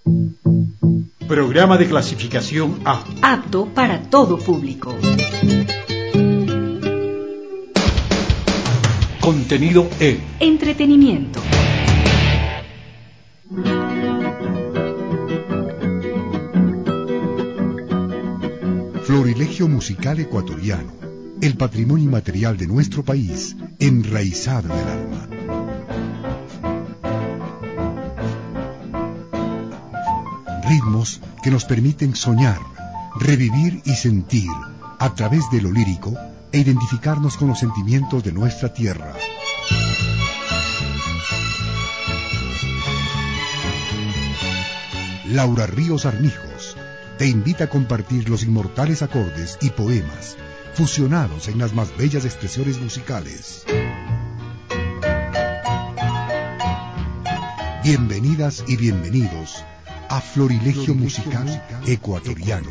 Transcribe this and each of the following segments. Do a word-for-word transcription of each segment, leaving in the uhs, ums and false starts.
Programa de clasificación A. Apto para todo público. Contenido E. Entretenimiento. Florilegio musical ecuatoriano, el patrimonio inmaterial de nuestro país, enraizado en el alma. Ritmos que nos permiten soñar, revivir y sentir a través de lo lírico e identificarnos con los sentimientos de nuestra tierra. Laura Ríos Armijos te invita a compartir los inmortales acordes y poemas fusionados en las más bellas expresiones musicales. Bienvenidas y bienvenidos a Florilegio Musical Ecuatoriano.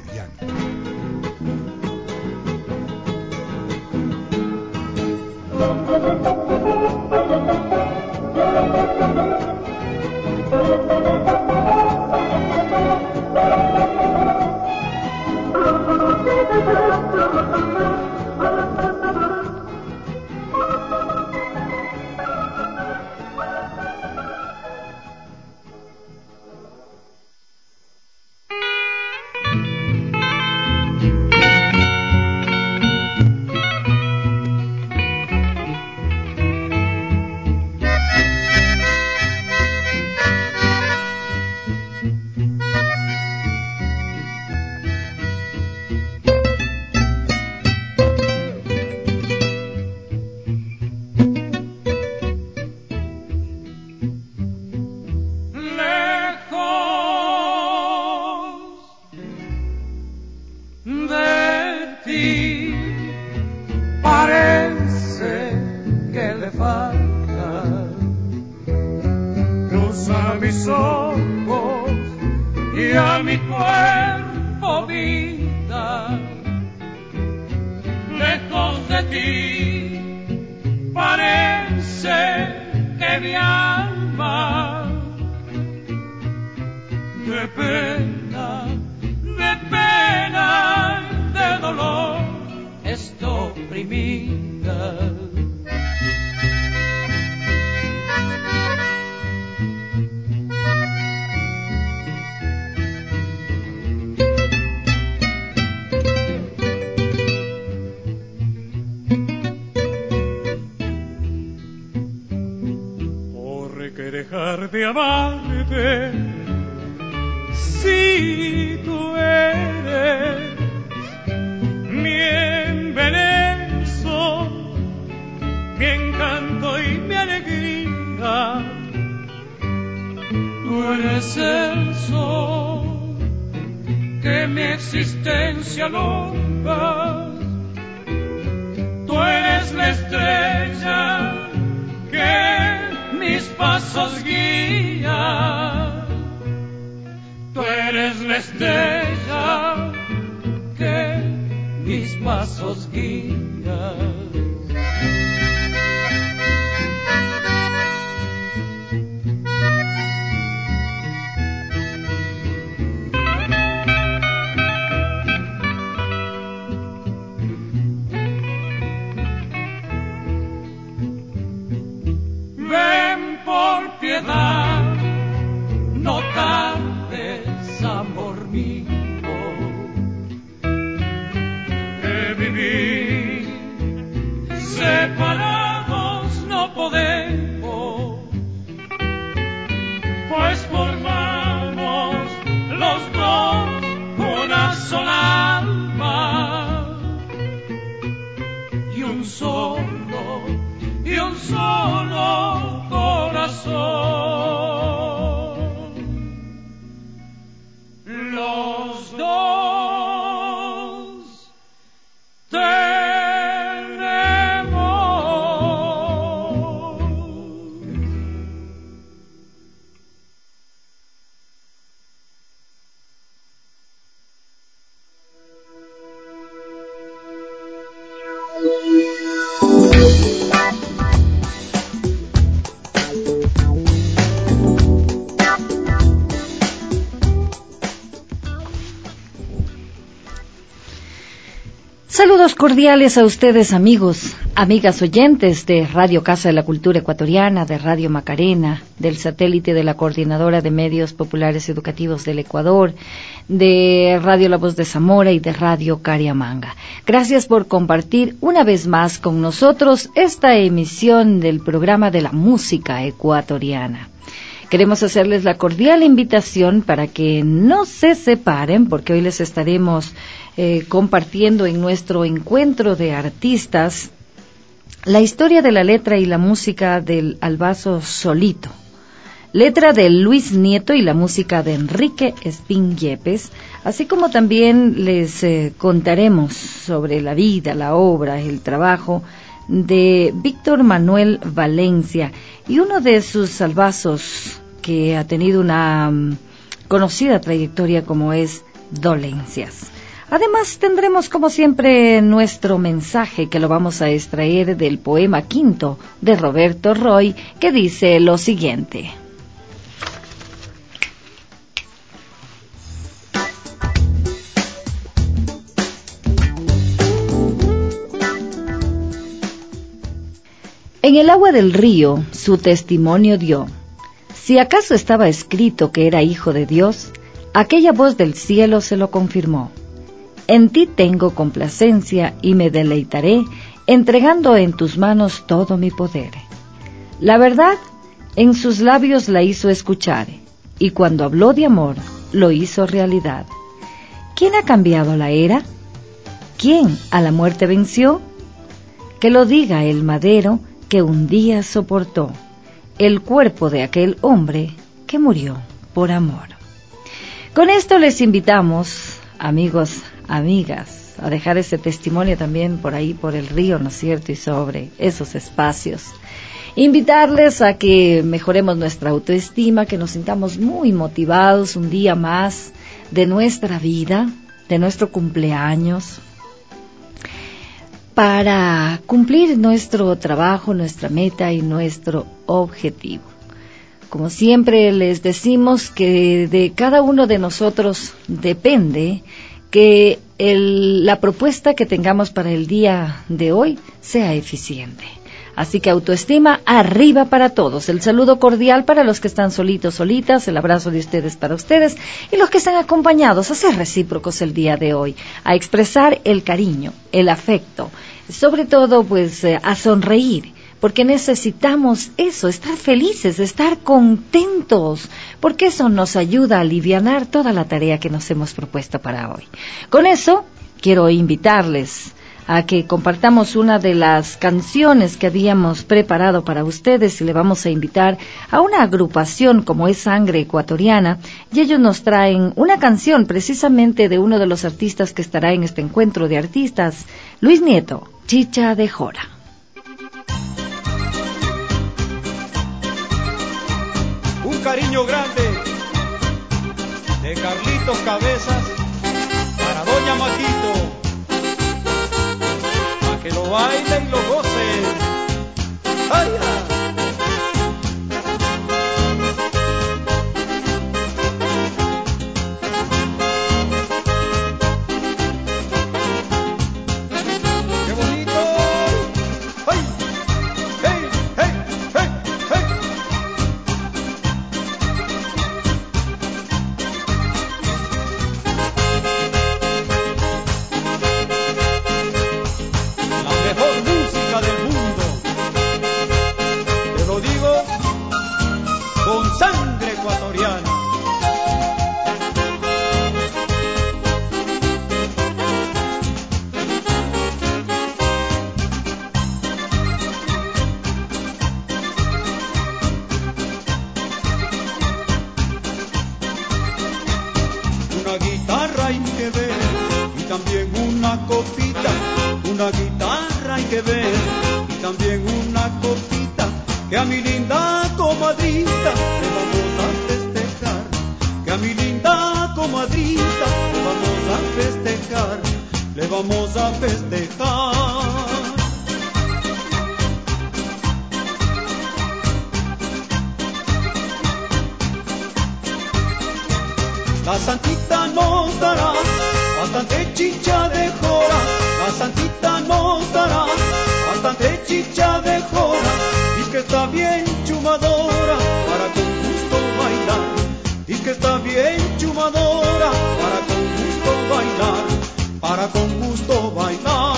De amarte, si tú eres mi embeleso, mi encanto y mi alegría, tú eres el sol que mi existencia alumbra, tú eres la estrella que mis pasos guía, tú eres la estrella que mis pasos guía. No tardes, amor mío, que vivir Saludos cordiales a ustedes, amigos, amigas oyentes de Radio Casa de la Cultura Ecuatoriana, de Radio Macarena, del satélite de la Coordinadora de Medios Populares Educativos del Ecuador, de Radio La Voz de Zamora y de Radio Cariamanga. Gracias por compartir una vez más con nosotros esta emisión del programa de la música ecuatoriana. Queremos hacerles la cordial invitación para que no se separen, porque hoy les estaremos eh, compartiendo en nuestro encuentro de artistas la historia de la letra y la música del Albazo Solito. Letra de Luis Nieto y la música de Enrique Espín Yepes, así como también les eh, contaremos sobre la vida, la obra, el trabajo de Víctor Manuel Valencia y uno de sus albazos que ha tenido una um, conocida trayectoria como es Dolencias. Además tendremos como siempre nuestro mensaje que lo vamos a extraer del poema quinto de Roberto Roy, que dice lo siguiente. En el agua del río su testimonio dio. Si acaso estaba escrito que era hijo de Dios, aquella voz del cielo se lo confirmó. En ti tengo complacencia y me deleitaré, entregando en tus manos todo mi poder. La verdad en sus labios la hizo escuchar, y cuando habló de amor, lo hizo realidad. ¿Quién ha cambiado la era? ¿Quién a la muerte venció? Que lo diga el madero que un día soportó el cuerpo de aquel hombre que murió por amor. Con esto les invitamos, amigos, amigas, a dejar ese testimonio también por ahí, por el río, ¿no es cierto?, y sobre esos espacios. Invitarles a que mejoremos nuestra autoestima, que nos sintamos muy motivados un día más de nuestra vida, de nuestro cumpleaños, para cumplir nuestro trabajo, nuestra meta y nuestro objetivo. Como siempre les decimos que de cada uno de nosotros depende que el, la propuesta que tengamos para el día de hoy sea eficiente. Así que autoestima arriba para todos. El saludo cordial para los que están solitos, solitas, el abrazo de ustedes para ustedes y los que están acompañados a ser recíprocos el día de hoy, a expresar el cariño, el afecto, sobre todo pues eh, a sonreír, porque necesitamos eso, estar felices, estar contentos, porque eso nos ayuda a alivianar toda la tarea que nos hemos propuesto para hoy. Con eso quiero invitarles a que compartamos una de las canciones que habíamos preparado para ustedes y le vamos a invitar a una agrupación como es Sangre Ecuatoriana y ellos nos traen una canción precisamente de uno de los artistas que estará en este encuentro de artistas, Luis Nieto, Chicha de Jora. Un cariño grande de Carlitos Cabezas para Doña Maquito, que lo baile y lo goce. ¡Ay, ay! ¡Qué bonito! ¡Ay! ¡Hey, hey, hey, hey! Sangre ecuatoriana. Una guitarra hay que ver y también una copita. Una guitarra hay que ver y también una copita. Que a mi linda comadrita le vamos a festejar, que a mi linda comadrita le vamos a festejar, le vamos a festejar. La santita nos dará bastante chicha de jora, la santita nos dará, bastante chicha de jora, dice que está bien chumadora, para con gusto bailar, dice que está bien chumadora, para con gusto bailar, para con gusto bailar.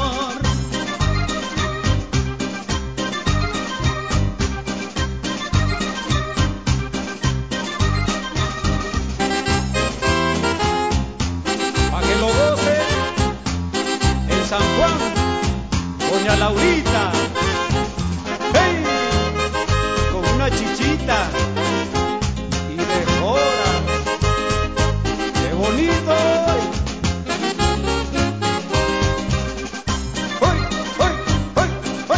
Doña Laurita, hey, con una chichita y de jora, qué bonito. ¡Hoy, hoy, hoy, hoy!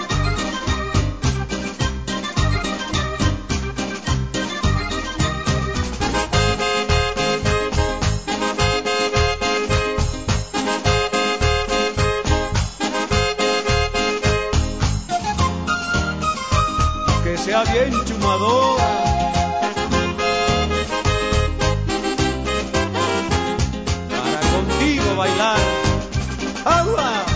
Sea bien chumadora, para contigo bailar. ¡Agua!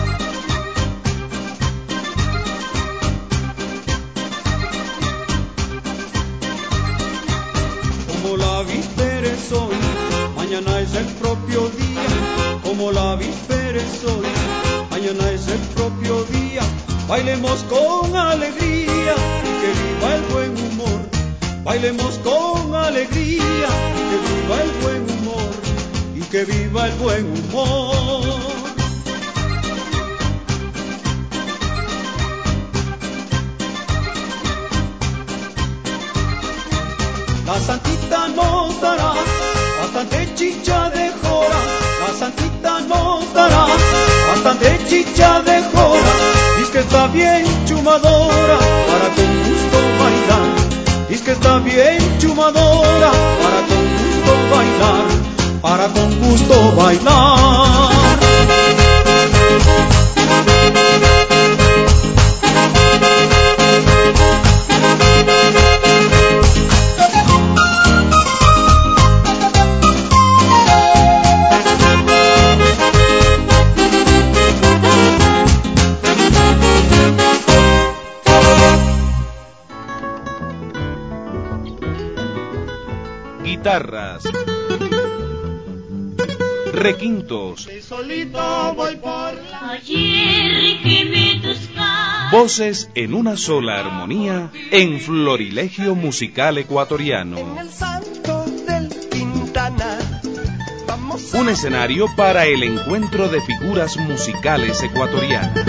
Como la víspera es hoy, mañana es el propio día. Como la víspera es hoy, mañana es el propio día. Bailemos con alegría, que viva el buen humor. Bailemos con alegría, que viva el buen humor. Y que viva el buen humor. La santita nos dará bastante chicha de jora. La santita nos dará bastante chicha de jora. Dice que está bien chumadora, para con gusto bailar. Dice que está bien chumadora, para con gusto bailar, para con gusto bailar. Guitarras, requintos, solito voy por la... Ayer que me buscas. Voces en una sola armonía en Florilegio Musical Ecuatoriano. En el Santo del Quintana. Vamos a... Un escenario para el encuentro de figuras musicales ecuatorianas.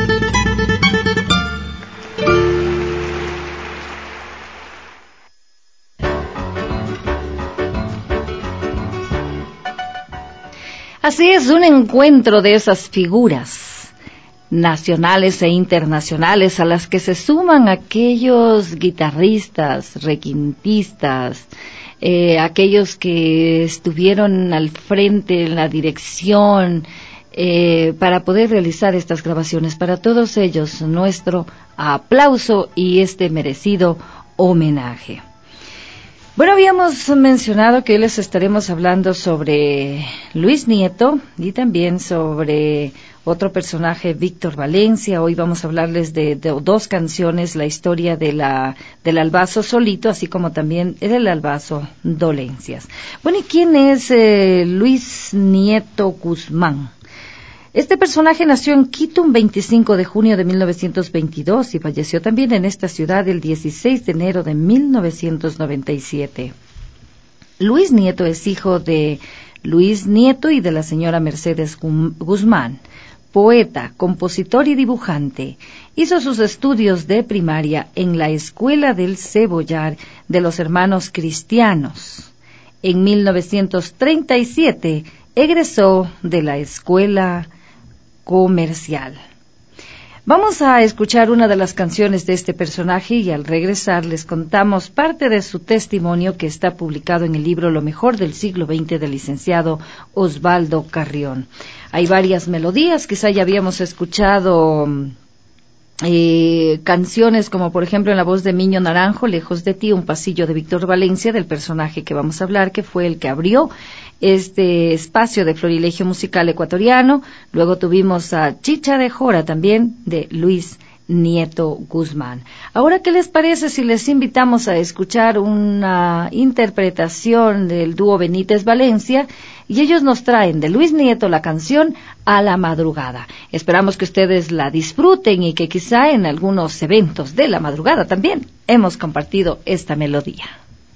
Así es, un encuentro de esas figuras nacionales e internacionales a las que se suman aquellos guitarristas, requintistas, eh, aquellos que estuvieron al frente en la dirección eh, para poder realizar estas grabaciones. Para todos ellos, nuestro aplauso y este merecido homenaje. Bueno, habíamos mencionado que hoy les estaremos hablando sobre Luis Nieto y también sobre otro personaje, Víctor Valencia. Hoy vamos a hablarles de, de dos canciones, la historia de la del Albazo Solito, así como también del Albazo Dolencias. Bueno, ¿y quién es eh, Luis Nieto Guzmán? Este personaje nació en Quito un veinticinco de junio de mil novecientos veintidós y falleció también en esta ciudad el dieciséis de enero de mil novecientos noventa y siete. Luis Nieto es hijo de Luis Nieto y de la señora Mercedes Guzmán, poeta, compositor y dibujante. Hizo sus estudios de primaria en la Escuela del Cebollar de los Hermanos Cristianos. En mil novecientos treinta y siete egresó de la Escuela Comercial. Vamos a escuchar una de las canciones de este personaje y al regresar les contamos parte de su testimonio que está publicado en el libro Lo mejor del siglo veinte del licenciado Osvaldo Carrión. Hay varias melodías, quizá ya habíamos escuchado Eh, canciones como por ejemplo en la voz de Miño Naranjo, Lejos de ti, un pasillo de Víctor Valencia, del personaje que vamos a hablar, que fue el que abrió este espacio de Florilegio Musical Ecuatoriano. Luego tuvimos a Chicha de Jora también, de Luis Nieto Guzmán. Ahora, ¿qué les parece si les invitamos a escuchar una interpretación del dúo Benítez Valencia? Y ellos nos traen de Luis Nieto la canción A la Madrugada. Esperamos que ustedes la disfruten y que quizá en algunos eventos de la madrugada también hemos compartido esta melodía.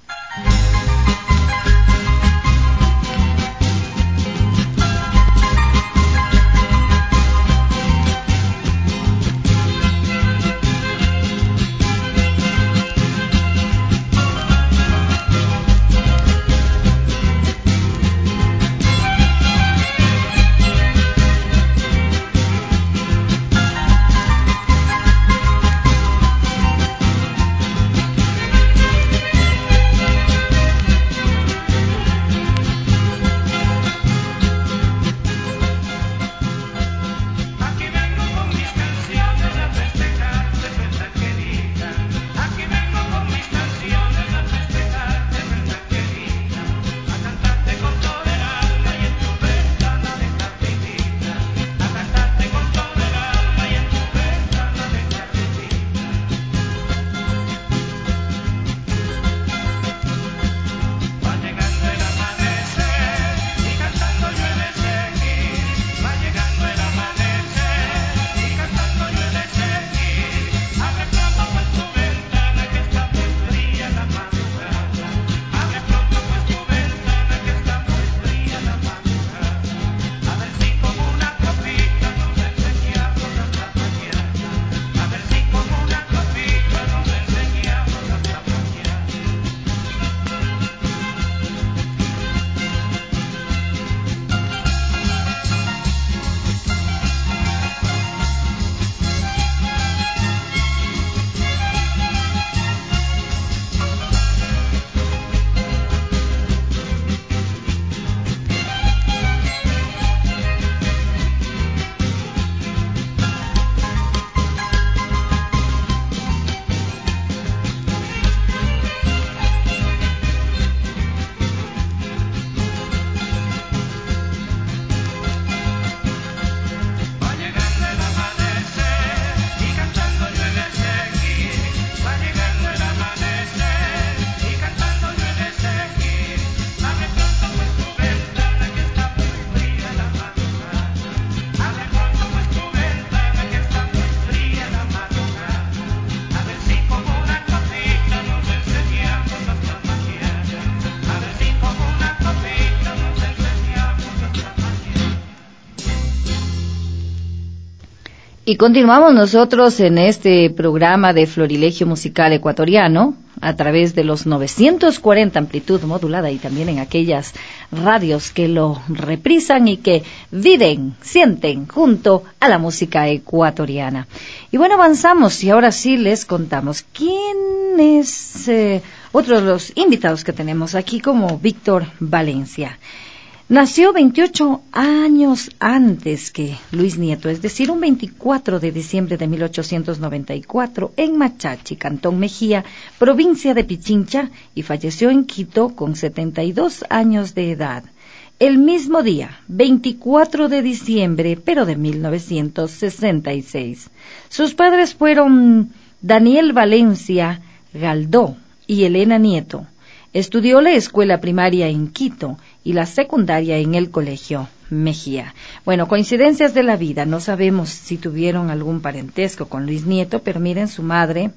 Y continuamos nosotros en este programa de Florilegio Musical Ecuatoriano a través de los novecientos cuarenta amplitud modulada y también en aquellas radios que lo reprisan y que viven, sienten junto a la música ecuatoriana. Y bueno, avanzamos y ahora sí les contamos quién es eh, otro de los invitados que tenemos aquí, como Víctor Valencia. Nació veintiocho años antes que Luis Nieto, es decir, un veinticuatro de diciembre de mil ochocientos noventa y cuatro en Machachi, Cantón Mejía, provincia de Pichincha, y falleció en Quito con setenta y dos años de edad. El mismo día, veinticuatro de diciembre, pero de mil novecientos sesenta y seis. Sus padres fueron Daniel Valencia Galdó y Elena Nieto. Estudió la escuela primaria en Quito y la secundaria en el Colegio Mejía. Bueno, coincidencias de la vida, no sabemos si tuvieron algún parentesco con Luis Nieto, pero miren, su madre,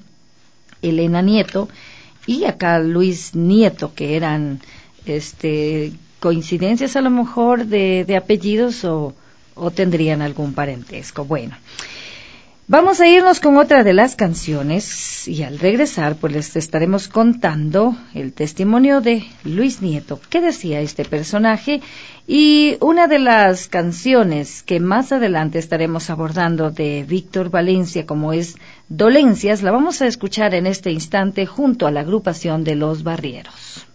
Elena Nieto, y acá Luis Nieto, que eran este coincidencias a lo mejor de, de apellidos o, o tendrían algún parentesco. Bueno, vamos a irnos con otra de las canciones y al regresar pues les estaremos contando el testimonio de Luis Nieto, qué decía este personaje, y una de las canciones que más adelante estaremos abordando de Víctor Valencia, como es Dolencias, la vamos a escuchar en este instante junto a la agrupación de Los Barrieros.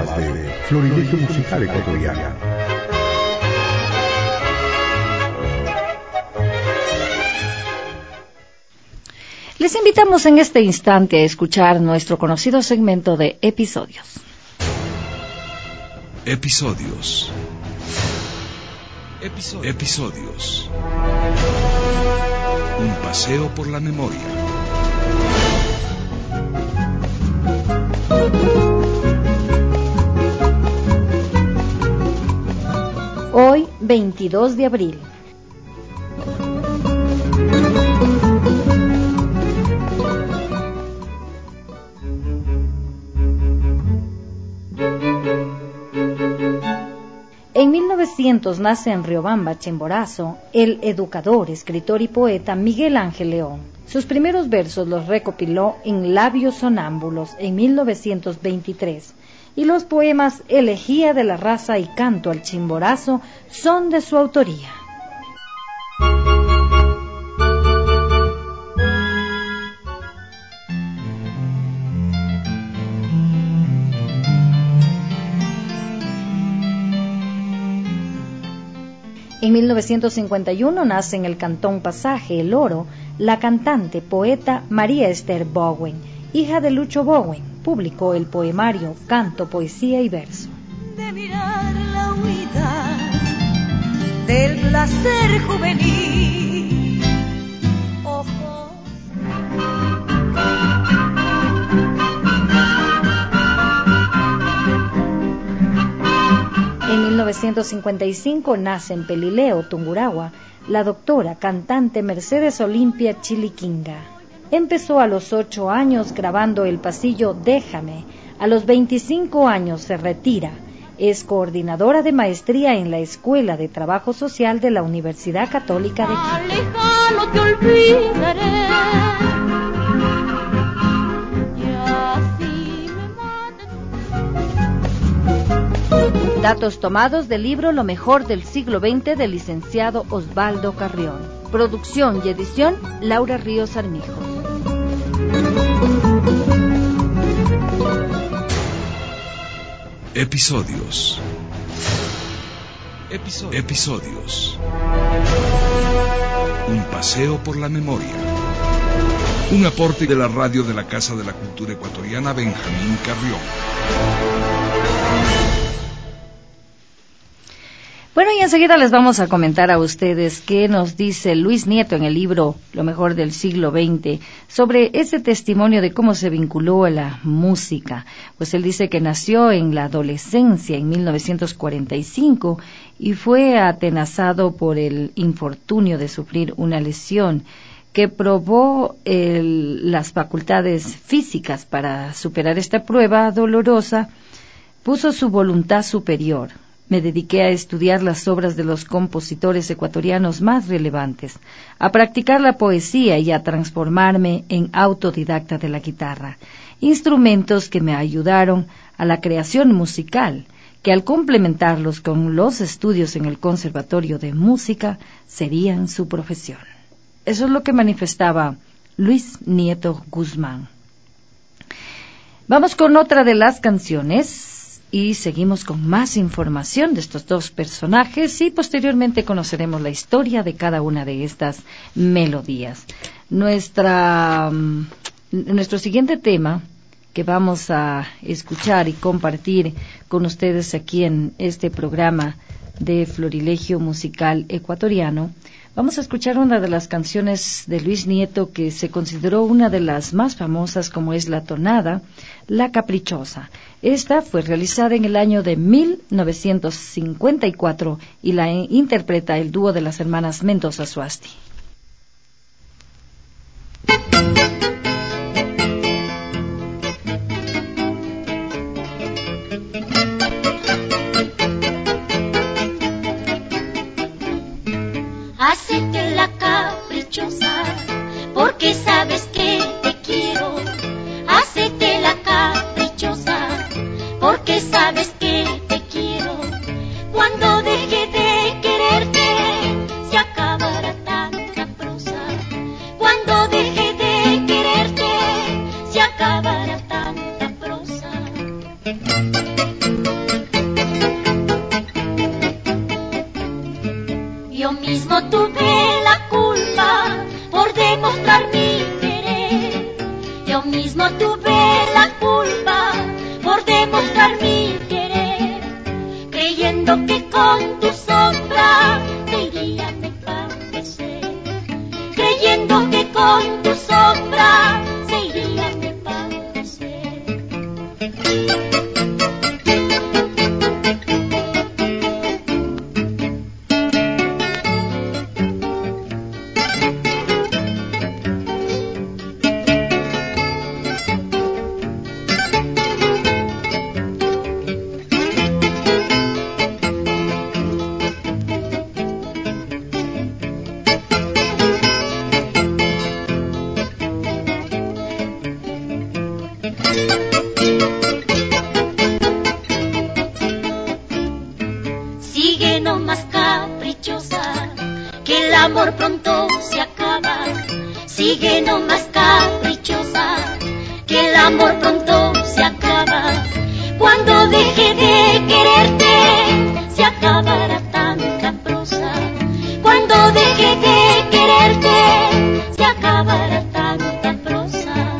más de Florilegio Musical Ecuatoriano. Les invitamos en este instante a escuchar nuestro conocido segmento de episodios. Episodios. Episodios. Episodios. Un paseo por la memoria. Hoy, veintidós de abril. En mil novecientos nace en Riobamba, Chimborazo, el educador, escritor y poeta Miguel Ángel León. Sus primeros versos los recopiló en Labios Sonámbulos en mil novecientos veintitrés y los poemas Elegía de la Raza y Canto al Chimborazo son de su autoría. En mil novecientos cincuenta y uno nace en el Cantón Pasaje, El Oro, la cantante, poeta María Esther Bowen, hija de Lucho Bowen. Publicó el poemario Canto, Poesía y Verso. De mirar la huida del placer juvenil, ojos. En mil novecientos cincuenta y cinco nace en Pelileo, Tungurahua, la doctora cantante Mercedes Olimpia Chiliquinga. Empezó a los ocho años grabando el pasillo Déjame. A los veinticinco años se retira. Es coordinadora de maestría en la Escuela de Trabajo Social de la Universidad Católica de Quito. Lejano te olvidaré. Datos tomados del libro Lo mejor del siglo veinte del licenciado Osvaldo Carrión. Producción y edición Laura Ríos Armijo. Episodios. Episodios. Episodios. Un paseo por la memoria. Un aporte de la radio de la Casa de la Cultura Ecuatoriana Benjamín Carrión. Bueno, y enseguida les vamos a comentar a ustedes qué nos dice Luis Nieto en el libro Lo mejor del siglo veinte sobre ese testimonio de cómo se vinculó a la música. Pues él dice que nació en la adolescencia en mil novecientos cuarenta y cinco y fue atenazado por el infortunio de sufrir una lesión que probó el, las facultades físicas. Para superar esta prueba dolorosa, puso su voluntad superior. Me dediqué a estudiar las obras de los compositores ecuatorianos más relevantes, a practicar la poesía y a transformarme en autodidacta de la guitarra, instrumentos que me ayudaron a la creación musical, que al complementarlos con los estudios en el Conservatorio de Música serían su profesión. Eso es lo que manifestaba Luis Nieto Guzmán. Vamos con otra de las canciones. Y seguimos con más información de estos dos personajes y posteriormente conoceremos la historia de cada una de estas melodías. Nuestra, nuestro siguiente tema que vamos a escuchar y compartir con ustedes aquí en este programa de Florilegio Musical Ecuatoriano, vamos a escuchar una de las canciones de Luis Nieto que se consideró una de las más famosas, como es la tonada, La Caprichosa. Esta fue realizada en el año de mil novecientos cincuenta y cuatro y la interpreta el dúo de las hermanas Mendoza Suasti. Hacete la caprichosa, porque sabes que te quiero. Hacete la caprichosa, porque sabes que te quiero. Cuando deje de quererte, se acabará tanta prosa. Cuando deje de quererte, se acabará tanta prosa. Yo mismo tuve la culpa por demostrar mi querer. Yo mismo tuve la culpa por demostrar mi querer, creyendo que con tu sombra te iría a me padecer, creyendo que con tu sombra se iría a me padecer. Sigue nomás caprichosa, que el amor pronto se acaba. Sigue nomás caprichosa, que el amor pronto se acaba. Cuando deje de quererte, se acabará tanta prosa. Cuando deje de quererte, se acabará tanta prosa.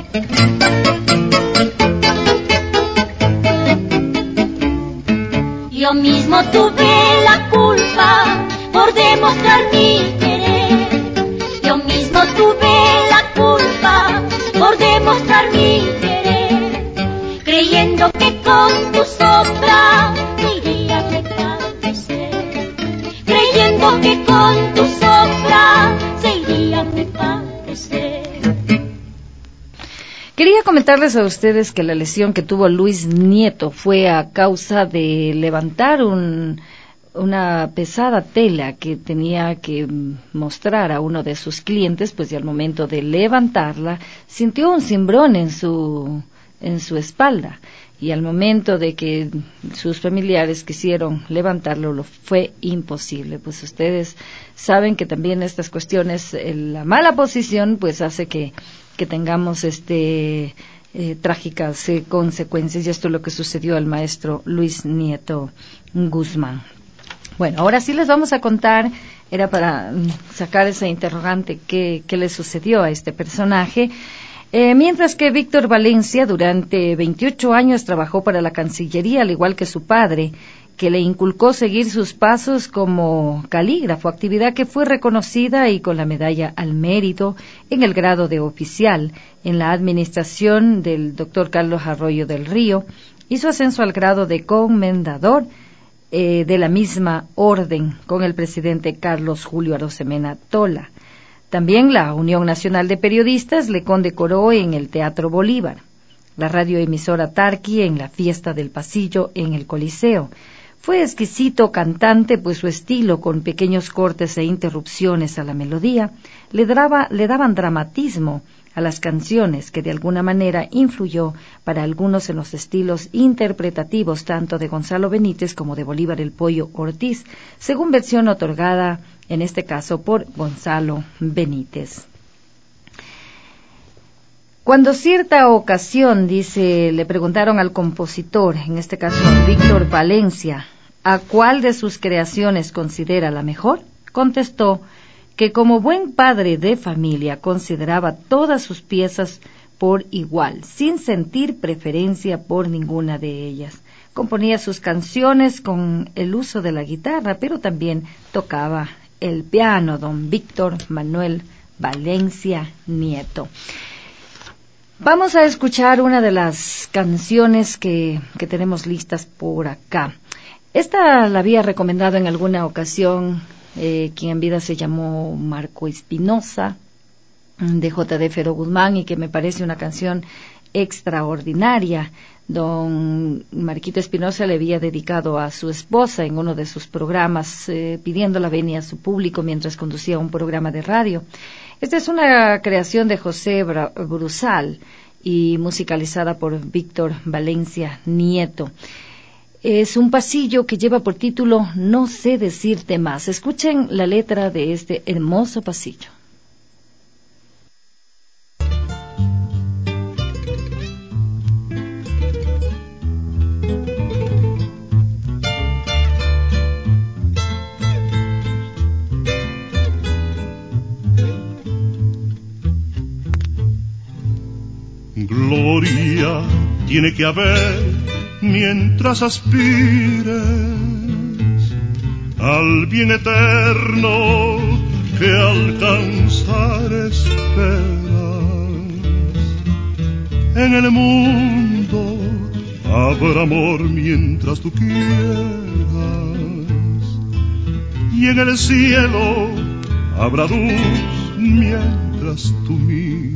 Yo mismo tuve la culpa por demostrar mi querer. Yo mismo tuve la culpa por demostrar mi querer, creyendo que con tu sombra me iría a me padecer, creyendo que con tu sombra se iría a me padecer. Quería comentarles a ustedes que la lesión que tuvo Luis Nieto fue a causa de levantar un, una pesada tela que tenía que mostrar a uno de sus clientes, pues y al momento de levantarla sintió un cimbrón en su, en su espalda. Y al momento de que sus familiares quisieron levantarlo, lo fue imposible. Pues ustedes saben que también estas cuestiones, la mala posición, pues hace que, que tengamos este eh, trágicas eh, consecuencias. Y esto es lo que sucedió al maestro Luis Nieto Guzmán. Bueno, ahora sí les vamos a contar, era para sacar esa interrogante, qué, qué le sucedió a este personaje. Eh, mientras que Víctor Valencia durante veintiocho años trabajó para la Cancillería, al igual que su padre, que le inculcó seguir sus pasos como calígrafo, actividad que fue reconocida y con la medalla al mérito en el grado de oficial en la administración del doctor Carlos Arroyo del Río, hizo ascenso al grado de comendador eh, de la misma orden con el presidente Carlos Julio Arosemena Tola. También la Unión Nacional de Periodistas le condecoró en el Teatro Bolívar, la radioemisora Tarqui en la Fiesta del Pasillo en el Coliseo. Fue exquisito cantante, pues su estilo, con pequeños cortes e interrupciones a la melodía, le, daba, le daban dramatismo a las canciones, que de alguna manera influyó para algunos en los estilos interpretativos tanto de Gonzalo Benítez como de Bolívar el Pollo Ortiz, según versión otorgada en este caso por Gonzalo Benítez. Cuando cierta ocasión, dice, le preguntaron al compositor, en este caso Víctor Valencia, ¿a cuál de sus creaciones considera la mejor?, contestó que como buen padre de familia consideraba todas sus piezas por igual, sin sentir preferencia por ninguna de ellas. Componía sus canciones con el uso de la guitarra, pero también tocaba el piano, don Víctor Manuel Valencia Nieto. Vamos a escuchar una de las canciones que, que tenemos listas por acá. Esta la había recomendado en alguna ocasión eh, quien en vida se llamó Marco Espinosa, de J D Fero Guzmán, y que me parece una canción extraordinaria. Don Marquito Espinosa le había dedicado a su esposa en uno de sus programas, eh, pidiendo la venia a su público mientras conducía un programa de radio. Esta es una creación de José Brusal y musicalizada por Víctor Valencia Nieto. Es un pasillo que lleva por título No sé decirte más. Escuchen la letra de este hermoso pasillo. gloria tiene que haber mientras aspires al bien eterno que alcanzar esperas. En el mundo habrá amor mientras tú quieras, y en el cielo habrá luz mientras tú mires.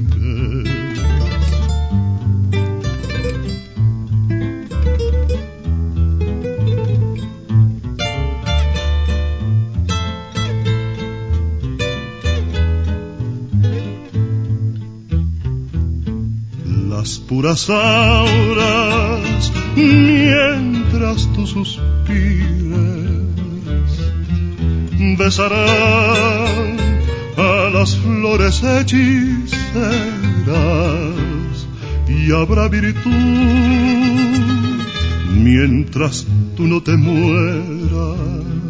Las puras auras mientras tú suspires besarán a las flores hechiceras, y habrá virtud mientras tú no te mueras,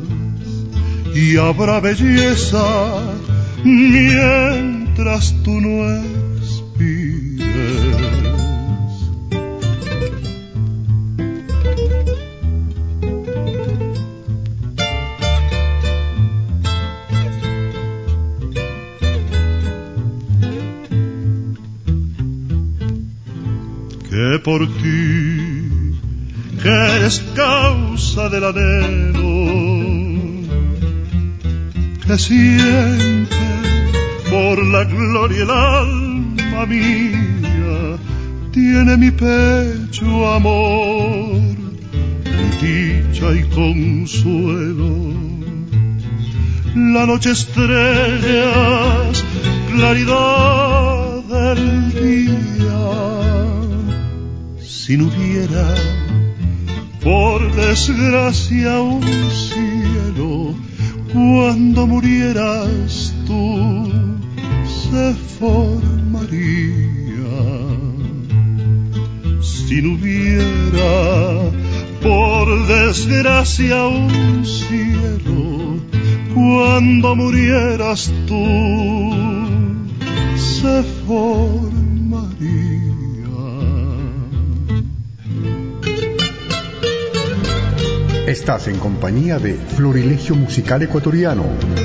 y habrá belleza mientras tú no expires. Que por ti, que eres causa del anhelo que siente por la gloria el alma mía, tiene mi pecho amor, dicha y consuelo. La noche estrellas, claridad del día. Si no hubiera, por desgracia, un cielo, cuando murieras tú se formaría. Si no hubiera, por desgracia, un cielo, cuando murieras tú se formaría. Estás en compañía de Florilegio Musical Ecuatoriano.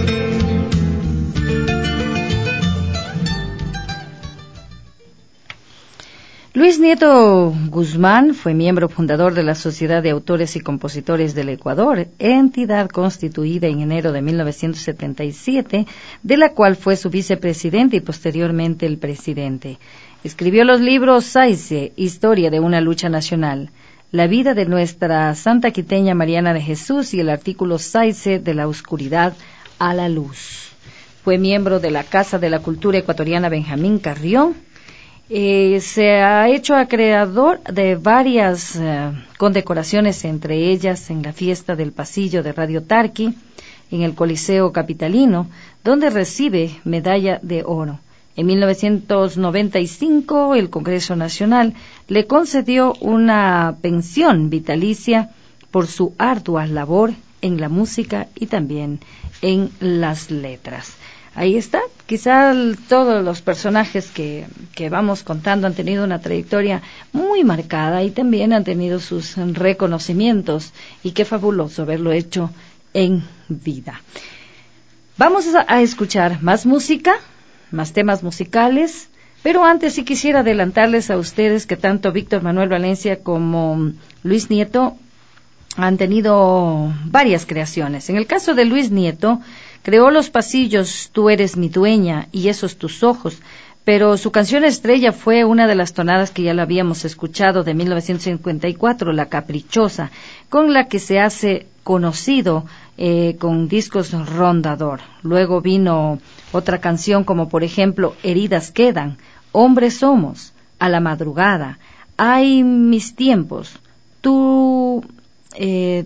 Luis Nieto Guzmán fue miembro fundador de la Sociedad de Autores y Compositores del Ecuador, entidad constituida en enero de mil novecientos setenta y siete, de la cual fue su vicepresidente y posteriormente el presidente. Escribió los libros Saice, Historia de una lucha nacional, La vida de nuestra Santa Quiteña Mariana de Jesús y el artículo Saice, de la oscuridad a la luz. Fue miembro de la Casa de la Cultura Ecuatoriana Benjamín Carrión. Eh, se ha hecho acreedor de varias eh, condecoraciones, entre ellas en la fiesta del pasillo de Radio Tarqui, en el Coliseo Capitalino, donde recibe medalla de oro. En mil novecientos noventa y cinco, el Congreso Nacional le concedió una pensión vitalicia por su ardua labor en la música y también en las letras. Ahí está, quizá todos los personajes que, que vamos contando han tenido una trayectoria muy marcada y también han tenido sus reconocimientos, y qué fabuloso haberlo hecho en vida. Vamos a, a escuchar más música, más temas musicales, pero antes sí quisiera adelantarles a ustedes que tanto Víctor Manuel Valencia como Luis Nieto han tenido varias creaciones. En el caso de Luis Nieto, creó Los Pasillos, Tú eres mi dueña y Esos tus ojos, pero su canción estrella fue una de las tonadas que ya la habíamos escuchado, de mil novecientos cincuenta y cuatro, La Caprichosa, con la que se hace conocido eh, con discos Rondador. Luego vino otra canción como por ejemplo Heridas quedan, Hombres somos, A la madrugada, Hay mis tiempos, Tú, eh,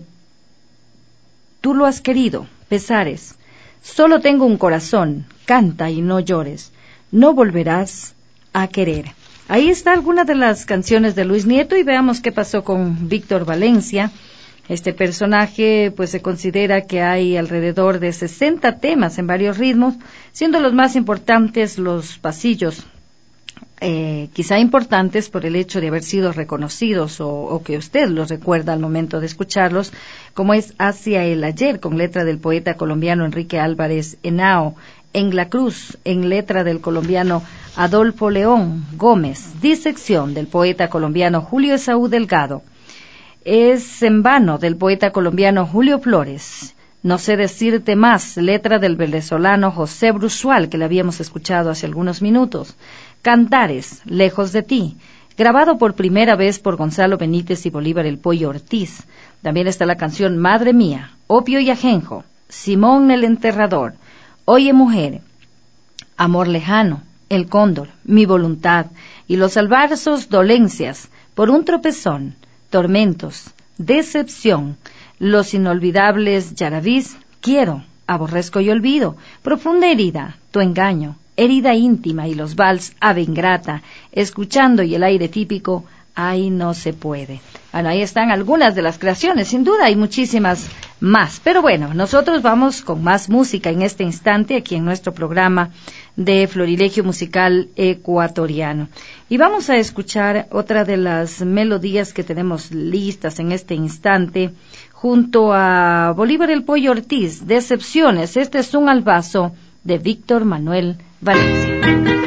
tú lo has querido, Pesares, Solo tengo un corazón, Canta y no llores, No volverás a querer. Ahí está alguna de las canciones de Luis Nieto, y veamos qué pasó con Víctor Valencia. Este personaje pues se considera que hay alrededor de sesenta temas en varios ritmos, siendo los más importantes Los Pasillos, eh, quizá importantes por el hecho de haber sido reconocidos o, o que usted los recuerda al momento de escucharlos, como es Hacia el Ayer, con letra del poeta colombiano Enrique Álvarez Henao, En la Cruz, en letra del colombiano Adolfo León Gómez, disección del poeta colombiano Julio Esaú Delgado, Es en vano del poeta colombiano Julio Flores, No sé decirte más, letra del venezolano José Brusual, que le habíamos escuchado hace algunos minutos, Cantares, Lejos de ti, grabado por primera vez por Gonzalo Benítez y Bolívar el Pollo Ortiz. También está la canción Madre Mía, Opio y Ajenjo, Simón el Enterrador, Oye Mujer, Amor Lejano, El Cóndor, Mi Voluntad, y los albarzos Dolencias, Por un Tropezón, Tormentos, Decepción, Los Inolvidables Yaravís, Quiero, Aborrezco y Olvido, Profunda Herida, Tu Engaño, Herida Íntima y los vals Ave Ingrata, Escuchando y el Aire Típico, Ay, no se puede. Bueno, ahí están algunas de las creaciones, sin duda hay muchísimas más. Pero bueno, nosotros vamos con más música en este instante aquí en nuestro programa de Florilegio Musical Ecuatoriano. Y vamos a escuchar otra de las melodías que tenemos listas en este instante junto a Bolívar el Pollo Ortiz, Decepciones. Este es un albazo de Víctor Manuel Valencia.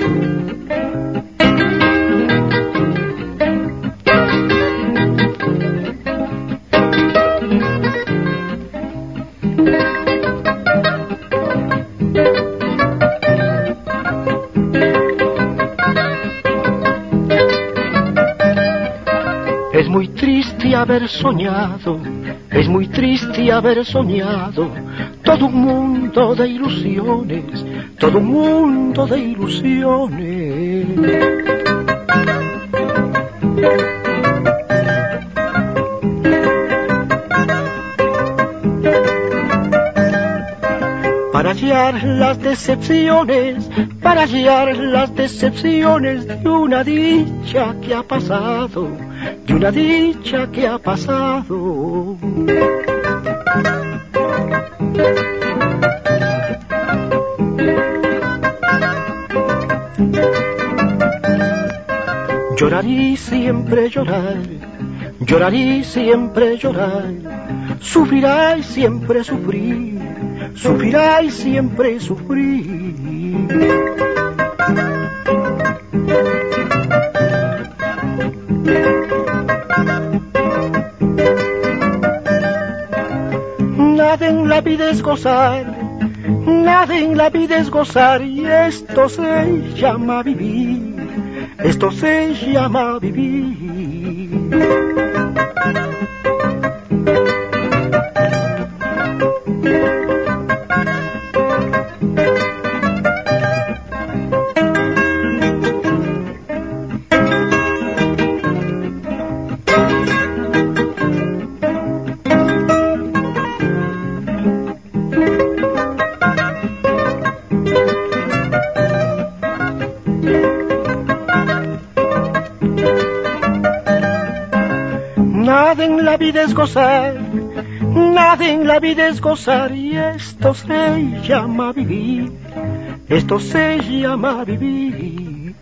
Es muy triste haber soñado, es muy triste haber soñado, todo un mundo de ilusiones, todo un mundo de ilusiones. Para hallar las decepciones, para hallar las decepciones de una dicha que ha pasado, de una dicha que ha pasado. Llorar y siempre llorar, llorar y siempre llorar, sufrirá y siempre sufrir, sufrirá y siempre sufrir. Nada en la vida es gozar, nada en la vida es gozar, y esto se llama vivir, esto se llama vivir. Nada en la vida es gozar, nada en la vida es gozar, y esto se llama vivir, esto se llama vivir.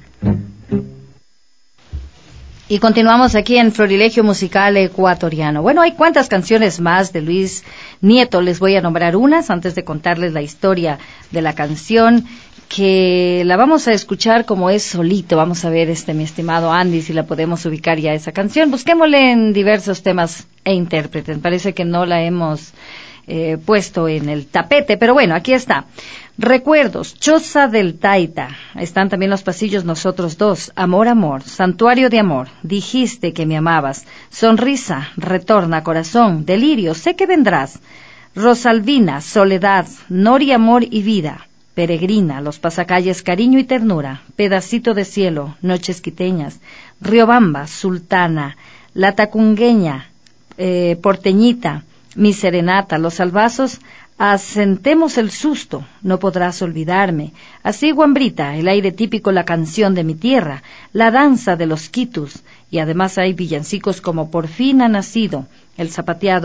Y continuamos aquí en Florilegio Musical Ecuatoriano. Bueno, hay cuántas canciones más de Luis Nieto, les voy a nombrar unas antes de contarles la historia de la canción, que la vamos a escuchar como es solito. Vamos a ver, este mi estimado Andy, si la podemos ubicar ya esa canción. Busquémosle en diversos temas e intérpretes. Parece que no la hemos eh, puesto en el tapete, pero bueno, aquí está. Recuerdos, Choza del Taita. Están también Los Pasillos Nosotros Dos, Amor, Amor, Santuario de Amor, Dijiste que me amabas, Sonrisa, Retorna, Corazón, Delirio, Sé que vendrás, Rosalvina, Soledad, Nori, Amor y Vida, Peregrina, Los Pasacalles, Cariño y Ternura, Pedacito de Cielo, Noches Quiteñas, Riobamba, Sultana, La Tacungueña, eh, Porteñita, Mi Serenata, Los Albazos, Asentemos el Susto, No podrás olvidarme, Así Guambrita, El Aire Típico, La Canción de mi Tierra, La Danza de los Quitus, y además hay villancicos como Por fin ha nacido, El Zapateado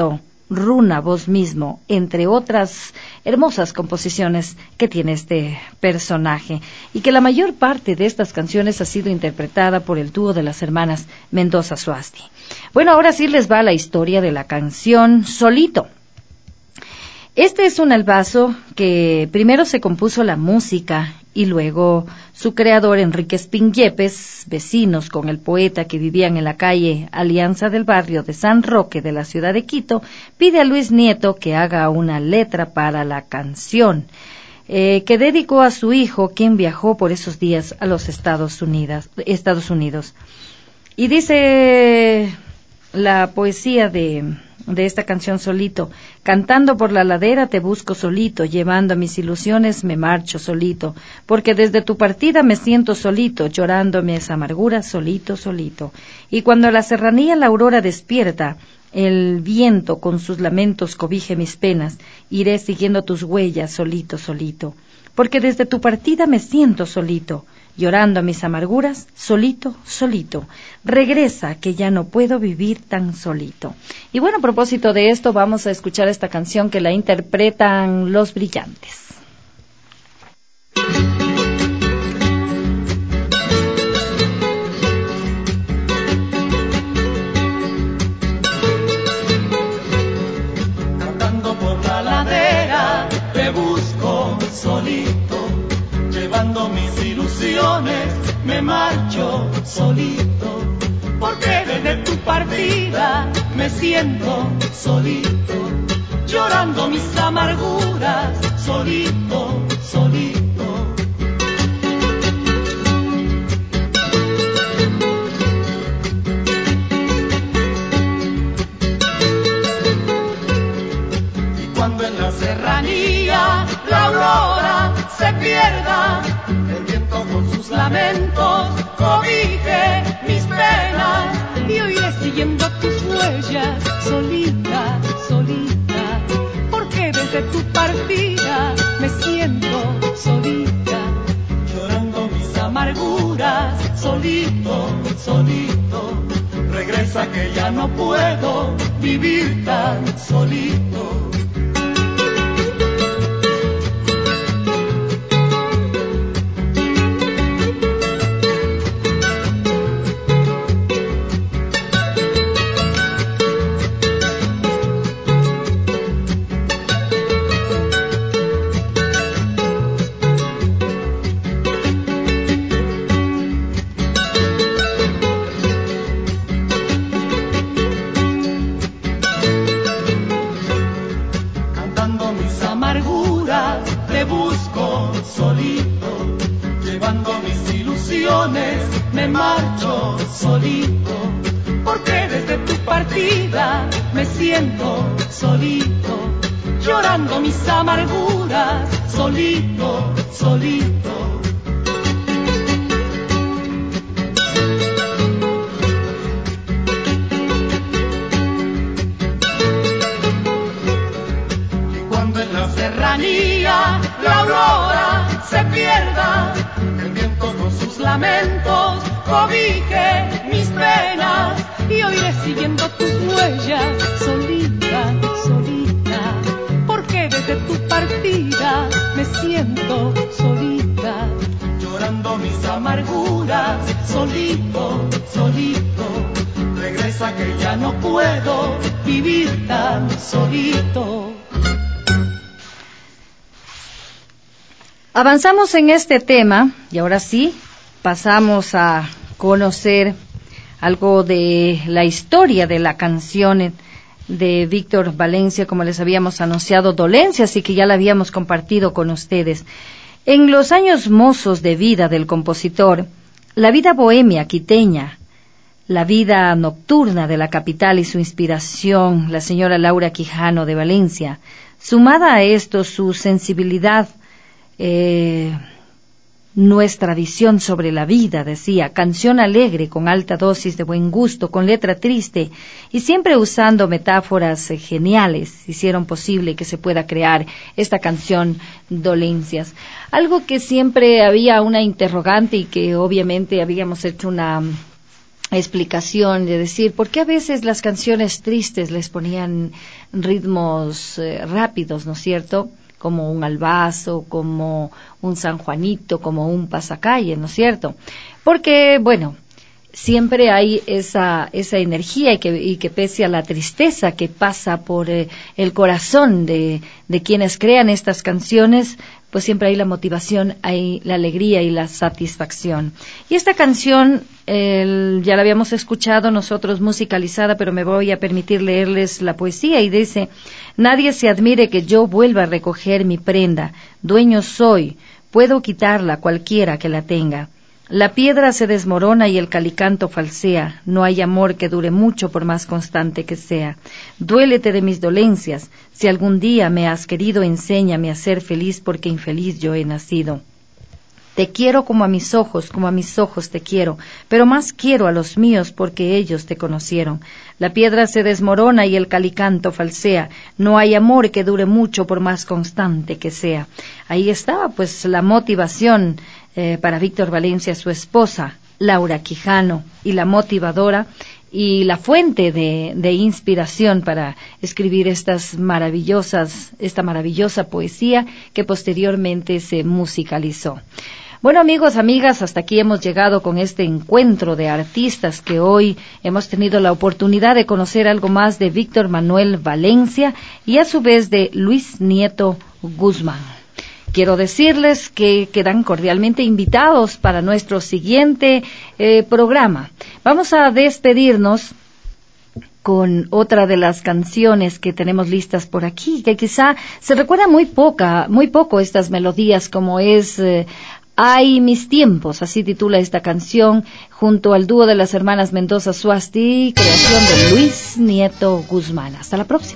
Runa, vos mismo, entre otras hermosas composiciones que tiene este personaje, y que la mayor parte de estas canciones ha sido interpretada por el dúo de las hermanas Mendoza Suasti. Bueno, ahora sí les va la historia de la canción Solito. Este es un albazo que primero se compuso la música y luego su creador Enrique Espín Yepes, vecinos con el poeta que vivían en la calle Alianza del barrio de San Roque de la ciudad de Quito, pide a Luis Nieto que haga una letra para la canción, eh, que dedicó a su hijo, quien viajó por esos días a los Estados Unidos. Estados Unidos. Y dice la poesía de... de esta canción Solito: cantando por la ladera te busco solito, llevando mis ilusiones me marcho solito, porque desde tu partida me siento solito, llorando mis amarguras solito, solito. Y cuando a la serranía la aurora despierta, el viento con sus lamentos cobije mis penas, iré siguiendo tus huellas solito, solito, porque desde tu partida me siento solito, llorando mis amarguras, solito, solito. Regresa, que ya no puedo vivir tan solito. Y bueno, a propósito de esto, vamos a escuchar esta canción que la interpretan Los Brillantes. Cantando por la ladera, te busco solito, llevando mis ilusiones, me marcho solito, porque desde tu partida me siento solito, llorando mis amarguras, solito, solito. Y cuando en la serranía la aurora se pierda, sus lamentos cobije mis penas, y oiré siguiendo tus huellas solita, solita, porque desde tu partida me siento solita, llorando mis amarguras solito, solito. Regresa, que ya no puedo vivir tan solito. Me marcho solito, porque desde tu partida me siento solito, llorando mis amarguras solito, solito. Y cuando en la serranía la aurora se pierda, el viento con sus lamentos cobije mis penas, y oiré siguiendo tus huellas solita, solita, porque desde tu partida me siento solita, llorando mis amarguras solito, solito. Regresa, que ya no puedo vivir tan solito. Avanzamos en este tema y ahora sí pasamos a conocer algo de la historia de la canción de Víctor Valencia, como les habíamos anunciado, Dolencia, así que ya la habíamos compartido con ustedes. En los años mozos de vida del compositor, la vida bohemia quiteña, la vida nocturna de la capital y su inspiración, la señora Laura Quijano de Valencia, sumada a esto su sensibilidad, eh, nuestra visión sobre la vida, decía, canción alegre con alta dosis de buen gusto, con letra triste y siempre usando metáforas eh, geniales, hicieron posible que se pueda crear esta canción Dolencias. Algo que siempre había una interrogante y que obviamente habíamos hecho una explicación de decir por qué a veces las canciones tristes les ponían ritmos eh, rápidos, ¿no es cierto? Como un albazo, como un San Juanito, como un pasacalle, ¿no es cierto? Porque, bueno, siempre hay esa esa energía y que, y que pese a la tristeza que pasa por eh, el corazón de, de quienes crean estas canciones, pues siempre hay la motivación, hay la alegría y la satisfacción. Y esta canción eh, ya la habíamos escuchado nosotros musicalizada, pero me voy a permitir leerles la poesía y dice: nadie se admire que yo vuelva a recoger mi prenda, dueño soy, puedo quitarla cualquiera que la tenga. La piedra se desmorona y el calicanto falsea, no hay amor que dure mucho por más constante que sea. Duélete de mis dolencias, si algún día me has querido, enséñame a ser feliz porque infeliz yo he nacido. Te quiero como a mis ojos, como a mis ojos te quiero, pero más quiero a los míos porque ellos te conocieron. La piedra se desmorona y el calicanto falsea, no hay amor que dure mucho por más constante que sea. Ahí estaba pues la motivación eh, para Víctor Valencia, su esposa, Laura Quijano, y la motivadora y la fuente de, de inspiración para escribir estas maravillosas, esta maravillosa poesía que posteriormente se musicalizó. Bueno, amigos, amigas, hasta aquí hemos llegado con este encuentro de artistas que hoy hemos tenido la oportunidad de conocer algo más de Víctor Manuel Valencia y a su vez de Luis Nieto Guzmán. Quiero decirles que quedan cordialmente invitados para nuestro siguiente eh, programa. Vamos a despedirnos con otra de las canciones que tenemos listas por aquí, que quizá se recuerda muy poca, muy poco estas melodías, como es eh, Ay, mis tiempos, así titula esta canción, junto al dúo de las hermanas Mendoza Suasti, creación de Luis Nieto Guzmán. Hasta la próxima.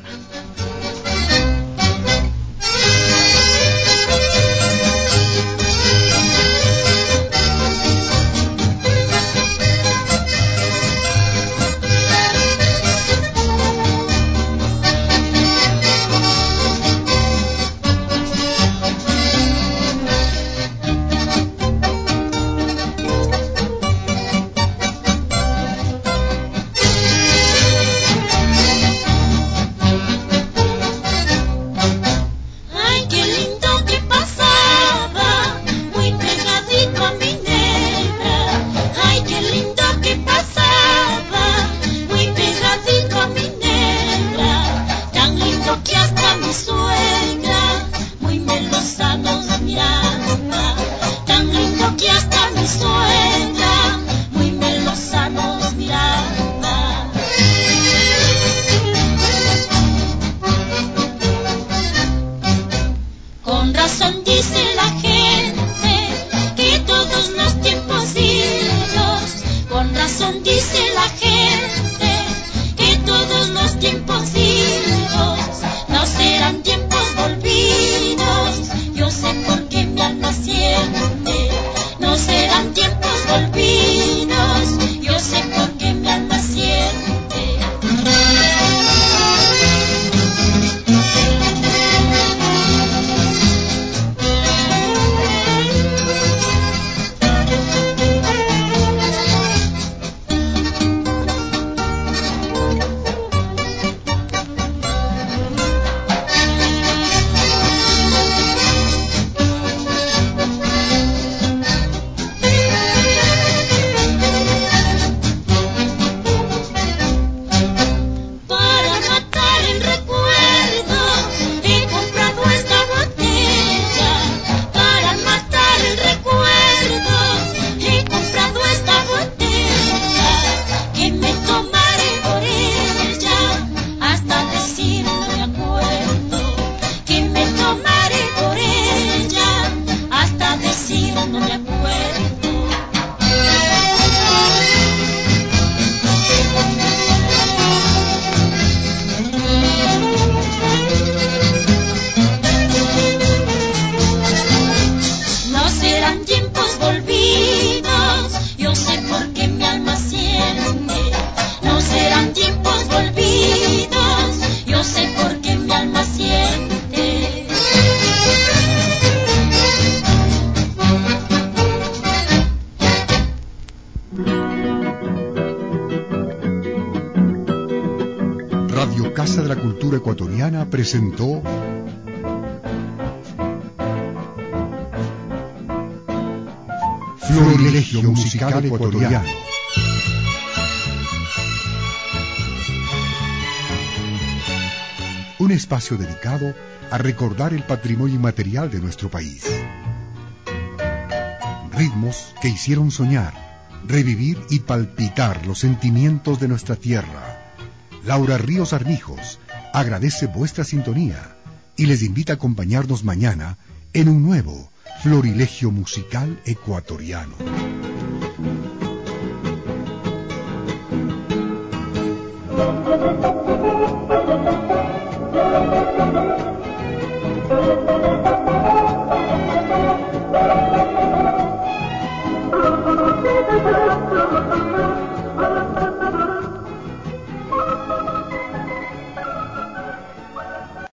Casa de la Cultura Ecuatoriana presentó Florilegio Musical Ecuatoriano. Un espacio dedicado a recordar el patrimonio inmaterial de nuestro país. Ritmos que hicieron soñar, revivir y palpitar los sentimientos de nuestra tierra. Laura Ríos Armijos agradece vuestra sintonía y les invita a acompañarnos mañana en un nuevo Florilegio Musical Ecuatoriano. Thank you.